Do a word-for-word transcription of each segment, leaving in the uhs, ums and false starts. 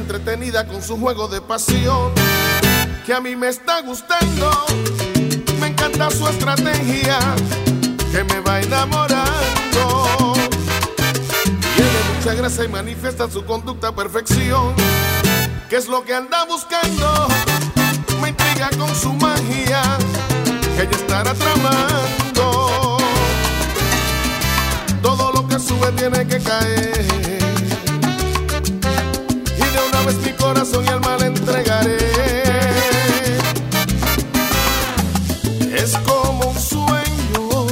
entretenida con su juego de pasión, que a mí me está gustando. Me encanta su estrategia, que me va enamorando. Tiene mucha gracia y manifiesta su conducta a perfección. ¿Qué es lo que anda buscando? Me intriga con su magia, que ella estará tramando. Todo lo que sube tiene que caer, y de una vez mi corazón y alma le entregaré. Es como un sueño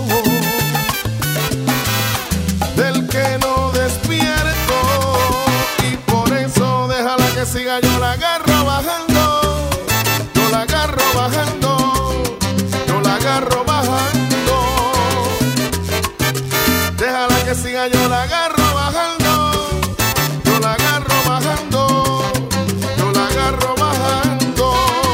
del que no despierto, y por eso déjala que siga, yo la agarro bajando, yo la agarro bajando, yo la agarro bajando. Déjala que siga, yo la agarro bajando, yo la agarro bajando, yo la agarro bajando.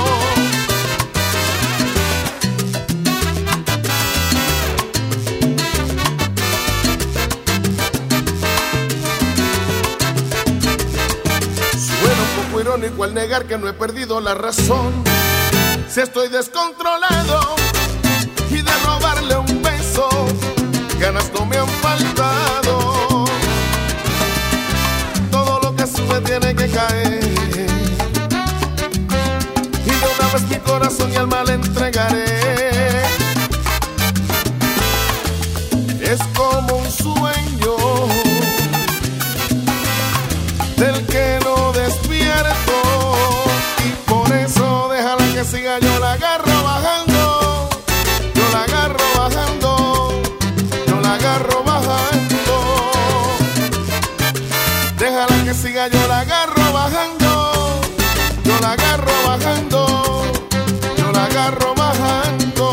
Suena un poco irónico al negar que no he perdido la razón. Si estoy descontrolado y de robarle un beso, ganas no me han faltado. Todo lo que sube tiene que caer, y de una vez mi corazón y alma le entregaré. Es como un sueño del que no despierto, y por eso déjala que siga, yo la agarro bajando, yo la agarro bajando, yo la agarro bajando. Déjala que siga, yo la agarro bajando, yo la agarro bajando, yo la agarro bajando.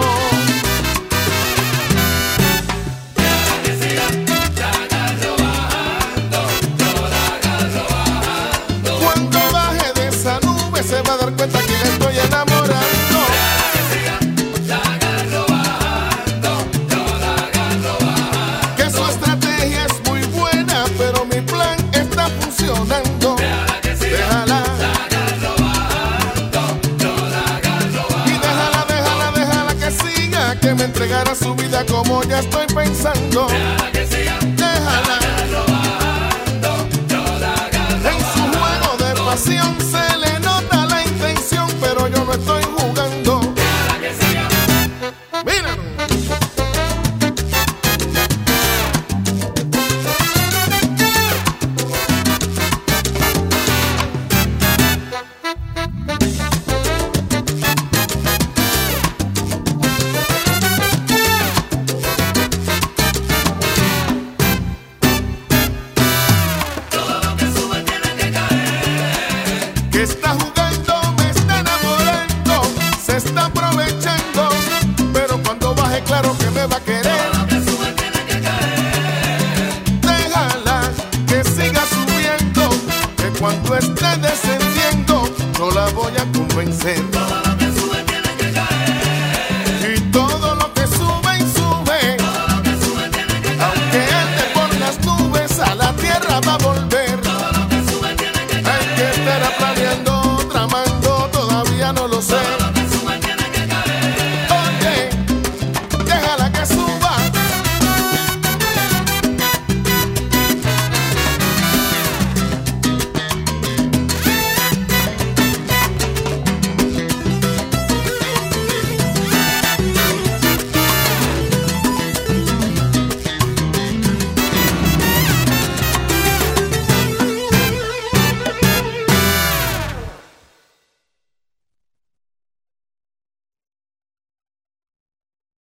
Déjala que siga, la agarro bajando, yo la agarro bajando. Cuando baje de esa nube se va a dar cuenta que la estoy enamorando. Déjala que siga, la agarro bajando, yo la agarro bajando. Que su estrategia es muy buena, pero mi plan está funcionando. Déjala que siga, Déjala, la agarro bajando, yo la agarro y bajando. déjala, déjala, déjala que siga, que me entregará su vida como ya estoy pensando. Déjala que siga, la Déjala, agarro bajando, yo la agarro en su juego de pasión se le nota la intención, pero yo no estoy jugando. Déjala que siga. Míralo. Todo lo que sube tiene que caer. Que está jugando, me está enamorando, se está aprovechando, pero cuando baje claro que me va a querer. Todo lo que sube tiene que caer. Déjala que siga subiendo, que cuando esté descendiendo yo la voy a convencer. Todo lo que sube tiene que caer. Y todo lo que sube y sube, Todo lo que sube tiene que caer. aunque ande por las nubes, a la tierra va a volver. Todo lo que sube tiene que Hay que caer. estar planeando, tramando, todavía no lo sé.